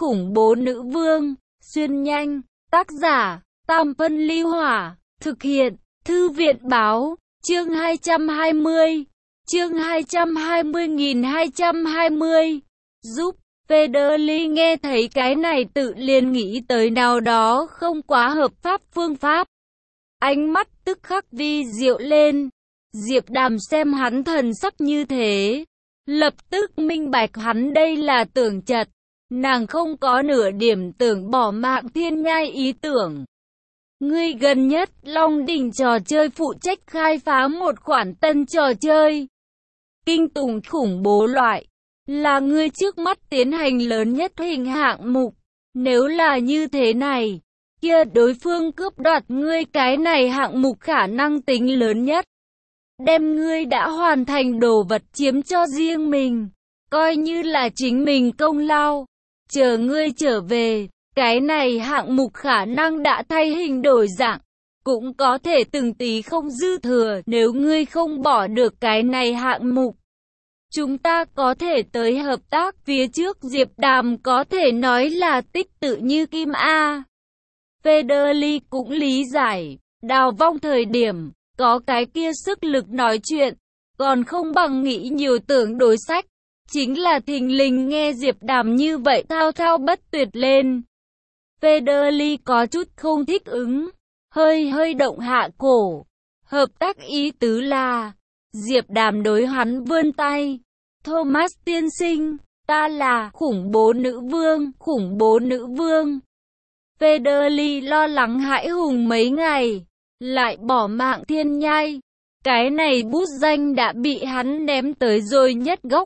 khủng bố nữ vương, xuyên nhanh, tác giả, Tam Phân Ly Hỏa, thực hiện, Thư viện Báo, chương 220, chương 220.220, giúp, Federly nghe thấy cái này tự liền nghĩ tới nào đó không quá hợp pháp phương pháp. Ánh mắt tức khắc vi diệu lên, Diệp Đàm xem hắn thần sắc như thế, lập tức minh bạch hắn đây là tưởng chật, nàng không có nửa điểm tưởng bỏ mạng thiên nhai ý tưởng. Ngươi gần nhất Long Đỉnh trò chơi phụ trách khai phá một khoản tân trò chơi. Kinh tủng khủng bố loại, là ngươi trước mắt tiến hành lớn nhất hình hạng mục. Nếu là như thế này, kia đối phương cướp đoạt ngươi cái này hạng mục khả năng tính lớn nhất. Đem ngươi đã hoàn thành đồ vật chiếm cho riêng mình, coi như là chính mình công lao. Chờ ngươi trở về, cái này hạng mục khả năng đã thay hình đổi dạng, cũng có thể từng tí không dư thừa nếu ngươi không bỏ được cái này hạng mục. Chúng ta có thể tới hợp tác phía trước Diệp Đàm có thể nói là tích tự như kim A. Federly cũng lý giải, Đào Vong thời điểm, có cái kia sức lực nói chuyện, còn không bằng nghĩ nhiều tưởng đối sách. Chính là thình lình nghe Diệp Đàm như vậy thao thao bất tuyệt lên. Federly có chút không thích ứng, hơi động hạ cổ. Hợp tác ý tứ là, Diệp Đàm đối hắn vươn tay. Thomas tiên sinh, ta là khủng bố nữ vương, khủng bố nữ vương. Federly lo lắng hãi hùng mấy ngày, lại bỏ mạng thiên nhai. Cái này bút danh đã bị hắn ném tới rồi nhất gốc.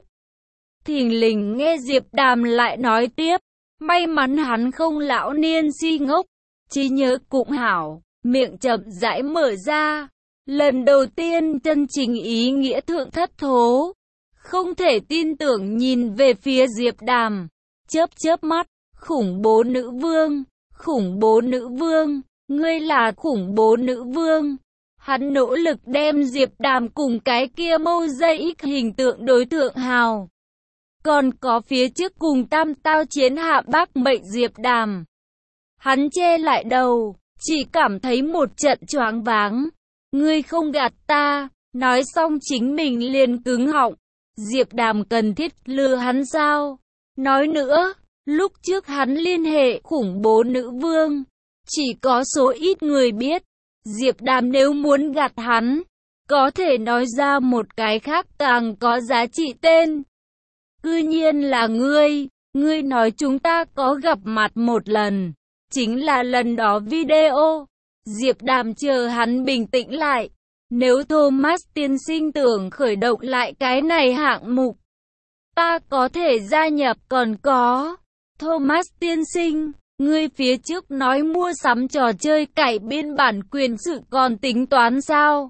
Thình lình nghe Diệp Đàm lại nói tiếp, may mắn hắn không lão niên si ngốc, trí nhớ cũng hảo, miệng chậm rãi mở ra. Lần đầu tiên chân chính ý nghĩa thượng thất thố, không thể tin tưởng nhìn về phía Diệp Đàm, chớp mắt, khủng bố nữ vương, khủng bố nữ vương, ngươi là khủng bố nữ vương. Hắn nỗ lực đem Diệp Đàm cùng cái kia mâu dây hình tượng đối tượng hào. Còn có phía trước cùng tam tao chiến hạ bác mệnh Diệp Đàm. Hắn che lại đầu, chỉ cảm thấy một trận choáng váng. Ngươi không gạt ta, nói xong chính mình liền cứng họng. Diệp Đàm cần thiết lừa hắn sao? Nói nữa, lúc trước hắn liên hệ khủng bố nữ vương, chỉ có số ít người biết. Diệp Đàm nếu muốn gạt hắn, có thể nói ra một cái khác càng có giá trị tên. Cư nhiên là ngươi nói chúng ta có gặp mặt một lần, chính là lần đó video. Diệp Đàm chờ hắn bình tĩnh lại. Nếu Thomas tiên sinh tưởng khởi động lại cái này hạng mục, ta có thể gia nhập. Còn có, Thomas tiên sinh, ngươi phía trước nói mua sắm trò chơi cải biên bản quyền sự còn tính toán sao?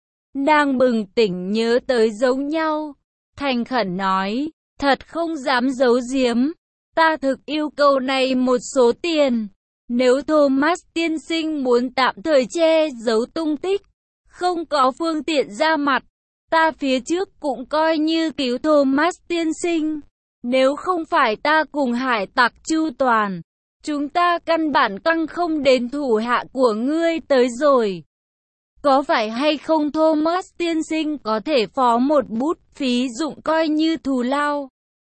Nàng bừng tỉnh nhớ tới giống nhau, thành khẩn nói, thật không dám giấu giếm, ta thực yêu cầu này một số tiền. Nếu Thomas tiên sinh muốn tạm thời che giấu tung tích, không có phương tiện ra mặt, ta phía trước cũng coi như cứu Thomas tiên sinh. Nếu không phải ta cùng hải tặc chu toàn, chúng ta căn bản căng không đến thủ hạ của ngươi tới rồi. Có phải hay không Thomas tiên sinh có thể phó một bút phí dụng coi như thù lao?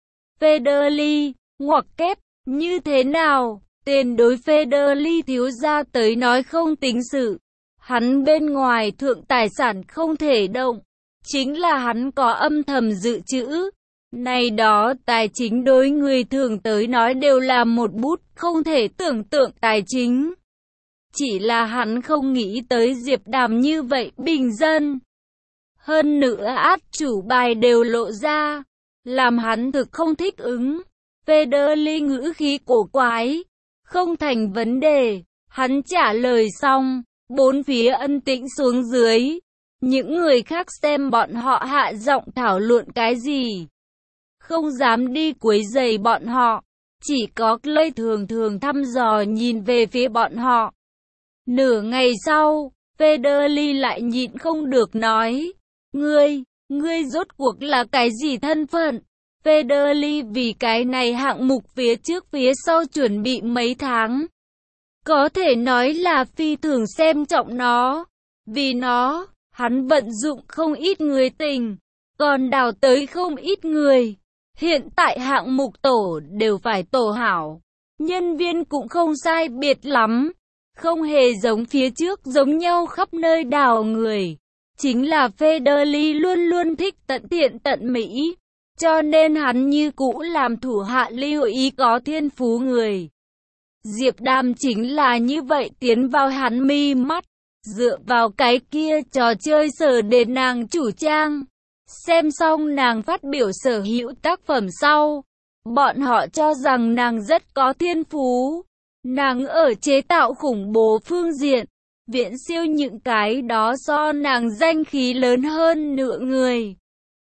Federly, ngoặc kép, như thế nào? Tiền đối Federly thiếu gia tới nói không tính sự. Hắn bên ngoài thượng tài sản không thể động, chính là hắn có âm thầm dự trữ. Này đó tài chính đối người thường tới nói đều là một bút không thể tưởng tượng tài chính. Chỉ là hắn không nghĩ tới Diệp Đàm như vậy bình dân. Hơn nữa át chủ bài đều lộ ra, làm hắn thực không thích ứng. Federly ngữ khí cổ quái, không thành vấn đề. Hắn trả lời xong, bốn phía ân tĩnh xuống dưới. Những người khác xem bọn họ hạ giọng thảo luận cái gì, không dám đi quấy rầy bọn họ, chỉ có Clay thường thăm dò nhìn về phía bọn họ. Nửa ngày sau, Federly lại nhịn không được nói, ngươi rốt cuộc là cái gì thân phận? Federley vì cái này hạng mục phía trước phía sau chuẩn bị mấy tháng. Có thể nói là phi thường xem trọng nó. Vì nó, hắn vận dụng không ít người tình, còn đào tới không ít người. Hiện tại hạng mục tổ đều phải tổ hảo. Nhân viên cũng không sai biệt lắm. Không hề giống phía trước giống nhau khắp nơi đào người. Chính là Federley luôn luôn thích tận thiện tận mỹ. Cho nên hắn như cũ làm thủ hạ lưu ý có thiên phú người. Diệp Đàm chính là như vậy tiến vào hắn mi mắt. Dựa vào cái kia trò chơi sở để nàng chủ trang. Xem xong nàng phát biểu sở hữu tác phẩm sau. Bọn họ cho rằng nàng rất có thiên phú. Nàng ở chế tạo khủng bố phương diện. Viễn siêu những cái đó do nàng danh khí lớn hơn nửa người.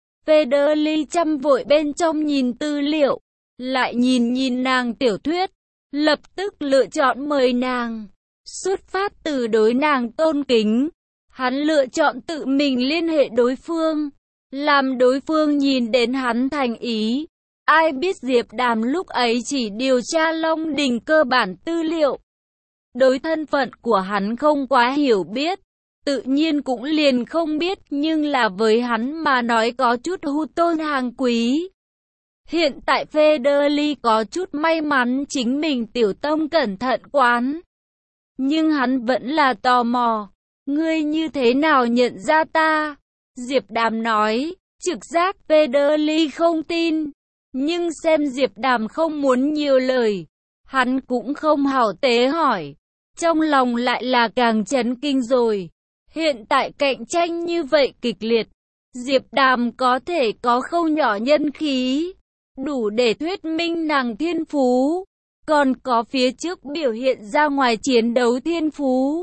Federley chăm vội bên trong nhìn tư liệu. Lại nhìn nàng tiểu thuyết. Lập tức lựa chọn mời nàng. Xuất phát từ đối nàng tôn kính. Hắn lựa chọn tự mình liên hệ đối phương. Làm đối phương nhìn đến hắn thành ý. Ai biết Diệp Đàm lúc ấy chỉ điều tra Long Đình cơ bản tư liệu. Đối thân phận của hắn không quá hiểu biết. Tự nhiên cũng liền không biết, nhưng là với hắn mà nói có chút hư tôn hàng quý. Hiện tại Federley có chút may mắn chính mình tiểu tâm cẩn thận quán. Nhưng hắn vẫn là tò mò. Ngươi như thế nào nhận ra ta? Diệp Đàm nói. Trực giác Federley không tin. Nhưng xem Diệp Đàm không muốn nhiều lời. Hắn cũng không hảo tế hỏi. Trong lòng lại là càng chấn kinh rồi. Hiện tại cạnh tranh như vậy kịch liệt. Diệp Đàm có thể có không nhỏ nhân khí. Đủ để thuyết minh nàng thiên phú. Còn có phía trước biểu hiện ra ngoài chiến đấu thiên phú.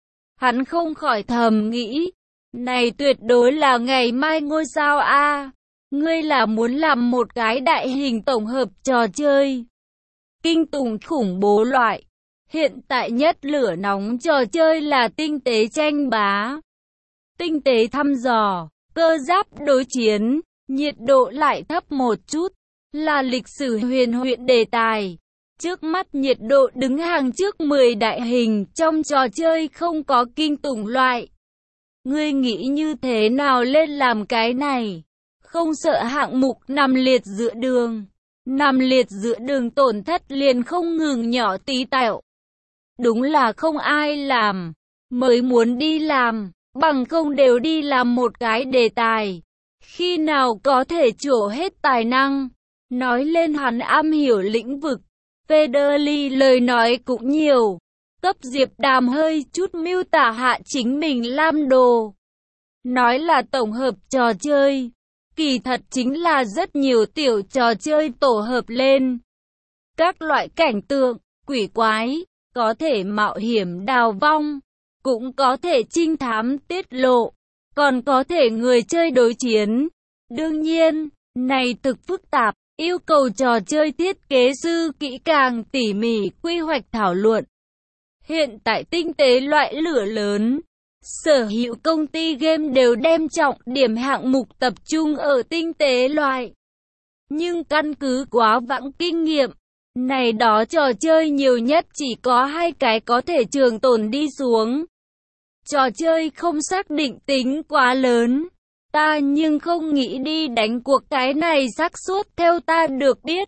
Hắn không khỏi thầm nghĩ. Này tuyệt đối là ngày mai ngôi sao A. Ngươi là muốn làm một cái đại hình tổng hợp trò chơi. Kinh tủng khủng bố loại. Hiện tại nhất lửa nóng trò chơi là tinh tế tranh bá. Tinh tế thăm dò, cơ giáp đối chiến, nhiệt độ lại thấp một chút. Là lịch sử huyền huyễn đề tài. Trước mắt nhiệt độ đứng hàng trước 10 đại hình trong trò chơi không có kinh tủng loại. Ngươi nghĩ như thế nào lên làm cái này? Không sợ hạng mục nằm liệt giữa đường. Nằm liệt giữa đường tổn thất liền không ngừng nhỏ tí tẹo. Đúng là không ai làm, mới muốn đi làm, bằng không đều đi làm một cái đề tài. Khi nào có thể trổ hết tài năng, nói lên hắn am hiểu lĩnh vực. Federley lời nói cũng nhiều, cấp Diệp Đàm hơi chút miêu tả hạ chính mình làm đồ. Nói là tổng hợp trò chơi, kỳ thật chính là rất nhiều tiểu trò chơi tổ hợp lên. Các loại cảnh tượng, quỷ quái, có thể mạo hiểm đào vong, cũng có thể trinh thám tiết lộ, còn có thể người chơi đối chiến. Đương nhiên, này thực phức tạp, yêu cầu trò chơi thiết kế sư kỹ càng tỉ mỉ quy hoạch thảo luận. Hiện tại tinh tế loại lửa lớn, sở hữu công ty game đều đem trọng điểm hạng mục tập trung ở tinh tế loại. Nhưng căn cứ quá vãng kinh nghiệm, này đó trò chơi nhiều nhất chỉ có 2 cái có thể trường tồn đi xuống. Trò chơi không xác định tính quá lớn. Ta nhưng không nghĩ đi đánh cuộc cái này xác suất theo ta được biết.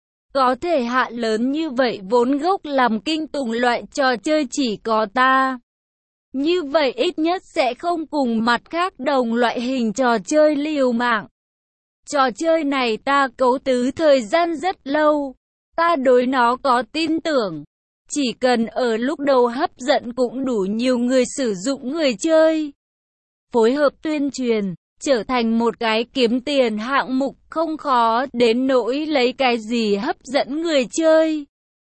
Có thể hạ lớn như vậy vốn gốc làm kinh tủng loại trò chơi chỉ có ta. Như vậy ít nhất sẽ không cùng mặt khác đồng loại hình trò chơi liều mạng. Trò chơi này ta cấu tứ thời gian rất lâu. Ta đối nó có tin tưởng. Chỉ cần ở lúc đầu hấp dẫn cũng đủ nhiều người sử dụng người chơi. Phối hợp tuyên truyền, trở thành một cái kiếm tiền hạng mục không khó đến nỗi lấy cái gì hấp dẫn người chơi.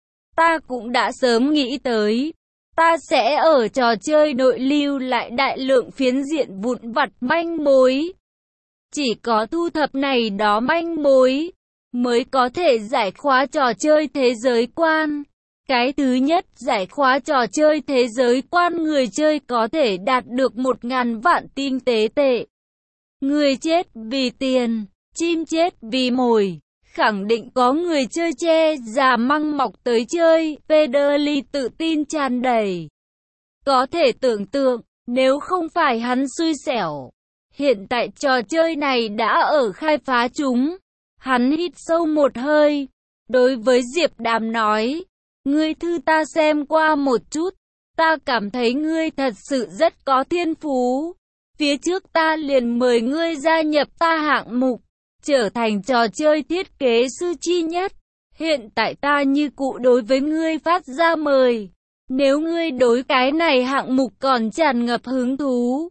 Ta cũng đã sớm nghĩ tới. Ta sẽ ở trò chơi nội lưu lại đại lượng phiến diện vụn vặt manh mối. Chỉ có thu thập này đó manh mối mới có thể giải khóa trò chơi thế giới quan. Cái thứ nhất, giải khóa trò chơi thế giới quan người chơi có thể đạt được 1000 vạn tinh tế tệ. Người chết vì tiền, chim chết vì mồi. Khẳng định có người chơi che già măng mọc tới chơi, Federly tự tin tràn đầy. Có thể tưởng tượng, nếu không phải hắn xui xẻo, hiện tại trò chơi này đã ở khai phá chúng. Hắn hít sâu một hơi, đối với Diệp Đàm nói, ngươi thư ta xem qua một chút, ta cảm thấy ngươi thật sự rất có thiên phú. Phía trước ta liền mời ngươi gia nhập ta hạng mục, trở thành trò chơi thiết kế sư chi nhất. Hiện tại ta như cụ đối với ngươi phát ra mời. Nếu ngươi đối cái này hạng mục còn tràn ngập hứng thú,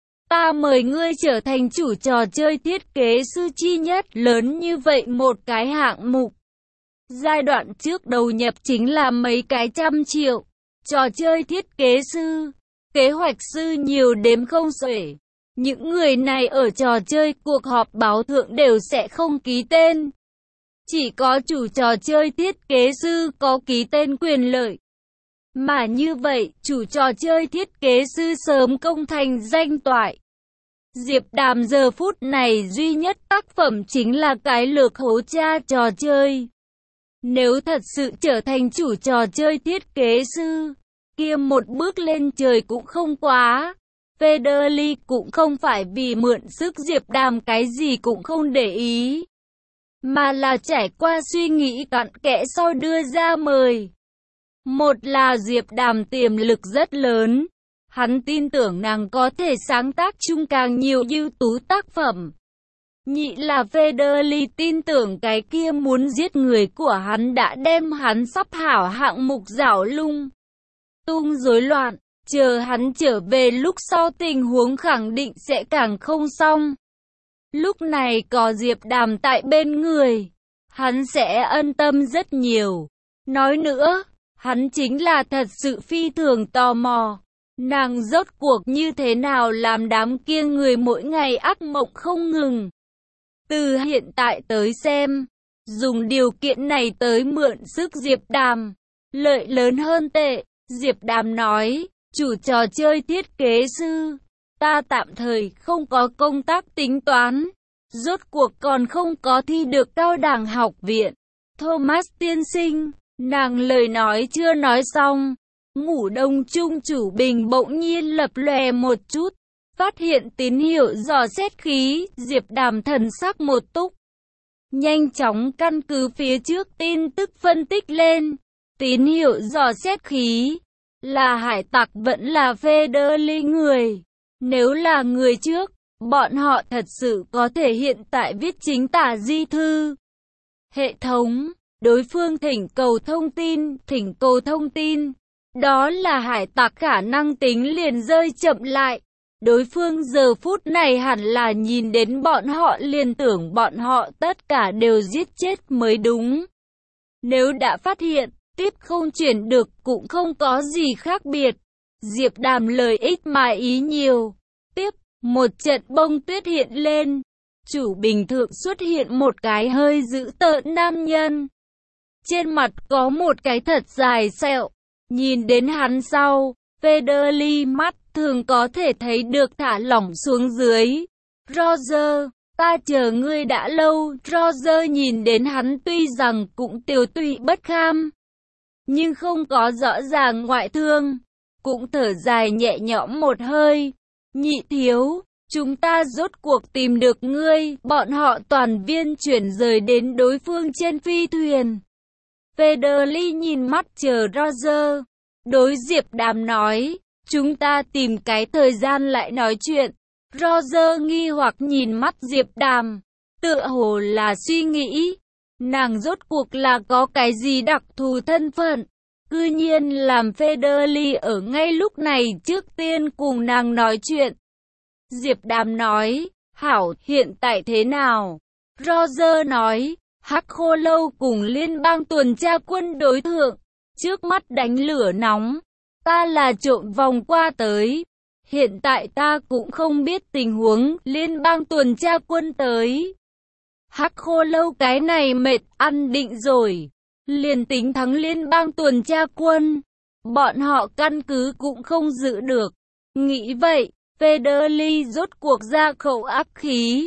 ta mời ngươi trở thành chủ trò chơi thiết kế sư chi nhất. Lớn như vậy một cái hạng mục, giai đoạn trước đầu nhập chính là mấy cái trăm triệu. Trò chơi thiết kế sư, kế hoạch sư nhiều đếm không xuể. Những người này ở trò chơi cuộc họp báo thượng đều sẽ không ký tên. Chỉ có chủ trò chơi thiết kế sư có ký tên quyền lợi. Mà như vậy, chủ trò chơi thiết kế sư sớm công thành danh toại. Diệp Đàm giờ phút này duy nhất tác phẩm chính là cái lược hố cha trò chơi. Nếu thật sự trở thành chủ trò chơi thiết kế sư, kia một bước lên trời cũng không quá. Federly cũng không phải vì mượn sức Diệp Đàm cái gì cũng không để ý, mà là trải qua suy nghĩ cặn kẽ sau đưa ra mời. Một là Diệp Đàm tiềm lực rất lớn, hắn tin tưởng nàng có thể sáng tác chung càng nhiều ưu tú tác phẩm. Nhị là Federly tin tưởng cái kia muốn giết người của hắn đã đem hắn sắp hảo hạng mục rảo lung tung rối loạn. Chờ hắn trở về lúc sau tình huống khẳng định sẽ càng không xong. Lúc này có Diệp Đàm tại bên người, hắn sẽ ân tâm rất nhiều. Nói nữa, hắn chính là thật sự phi thường tò mò. Nàng rốt cuộc như thế nào làm đám kia người mỗi ngày ác mộng không ngừng. Từ hiện tại tới xem, dùng điều kiện này tới mượn sức Diệp Đàm, lợi lớn hơn tệ. Diệp Đàm nói, chủ trò chơi thiết kế sư, ta tạm thời không có công tác tính toán. Rốt cuộc còn không có thi được cao đẳng học viện. Thomas tiên sinh, nàng lời nói chưa nói xong. Ngủ đông chung chủ bình bỗng nhiên lập lòe một chút. Phát hiện tín hiệu dò xét khí, Diệp Đàm thần sắc một túc. Nhanh chóng căn cứ phía trước tin tức phân tích lên. Tín hiệu dò xét khí, là hải tặc vẫn là Federly người. Nếu là người trước, bọn họ thật sự có thể hiện tại viết chính tả di thư. Hệ thống, đối phương thỉnh cầu thông tin. Đó là hải tặc khả năng tính liền rơi chậm lại. Đối phương giờ phút này hẳn là nhìn đến bọn họ liền tưởng bọn họ tất cả đều giết chết mới đúng. Nếu đã phát hiện, tiếp không chuyển được cũng không có gì khác biệt. Diệp Đàm lời ít mà ý nhiều. Tiếp, một trận bông tuyết hiện lên. Chủ bình thượng xuất hiện một cái hơi dữ tợn nam nhân. Trên mặt có một cái thật dài sẹo. Nhìn đến hắn sau, Federly mắt thường có thể thấy được thả lỏng xuống dưới. Roger, ta chờ ngươi đã lâu. Roger nhìn đến hắn tuy rằng cũng tiều tụy bất kham, nhưng không có rõ ràng ngoại thương, cũng thở dài nhẹ nhõm một hơi. Nhị thiếu, chúng ta rốt cuộc tìm được ngươi. Bọn họ toàn viên chuyển rời đến đối phương trên phi thuyền. Federly nhìn mắt chờ Roger, đối Diệp Đàm nói, chúng ta tìm cái thời gian lại nói chuyện. Roger nghi hoặc nhìn mắt Diệp Đàm, tựa hồ là suy nghĩ, nàng rốt cuộc là có cái gì đặc thù thân phận, cư nhiên làm Federly ở ngay lúc này trước tiên cùng nàng nói chuyện. Diệp Đàm nói, hảo, hiện tại thế nào? Roger nói, Hắc Khô Lâu cùng liên bang tuần tra quân đối thượng, trước mắt đánh lửa nóng, ta là trộm vòng qua tới. Hiện tại ta cũng không biết tình huống, liên bang tuần tra quân tới. Hắc Khô Lâu cái này mệt ăn định rồi, liền tính thắng liên bang tuần tra quân, bọn họ căn cứ cũng không giữ được. Nghĩ vậy, Federly rốt cuộc ra khẩu ác khí.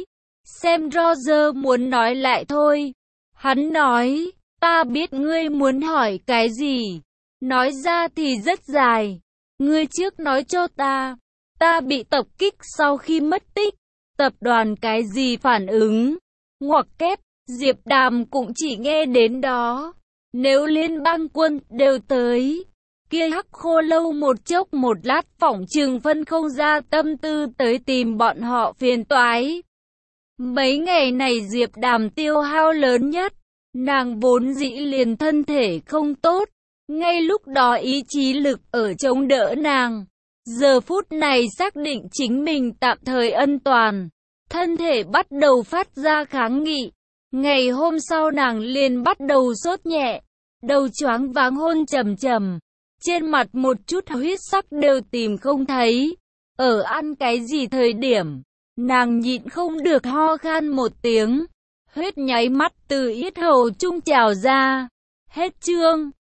xem Roger muốn nói lại thôi. Hắn nói, ta biết ngươi muốn hỏi cái gì. Nói ra thì rất dài. Ngươi trước nói cho ta. Ta bị tập kích sau khi mất tích. Tập đoàn cái gì phản ứng? Ngoặc kép, Diệp Đàm cũng chỉ nghe đến đó. Nếu liên bang quân đều tới, kia Hắc Khô Lâu một chốc một lát phỏng chừng phân không ra tâm tư tới tìm bọn họ phiền toái. Mấy ngày này Diệp Đàm tiêu hao lớn nhất, nàng vốn dĩ liền thân thể không tốt, ngay lúc đó ý chí lực ở chống đỡ nàng. Giờ phút này xác định chính mình tạm thời an toàn, thân thể bắt đầu phát ra kháng nghị. Ngày hôm sau nàng liền bắt đầu sốt nhẹ, đầu choáng váng hôn trầm trầm, trên mặt một chút huyết sắc đều tìm không thấy. Ở ăn cái gì thời điểm, nàng nhịn không được ho khan một tiếng, huyết nháy mắt từ yết hầu trung trào ra. Hết chương.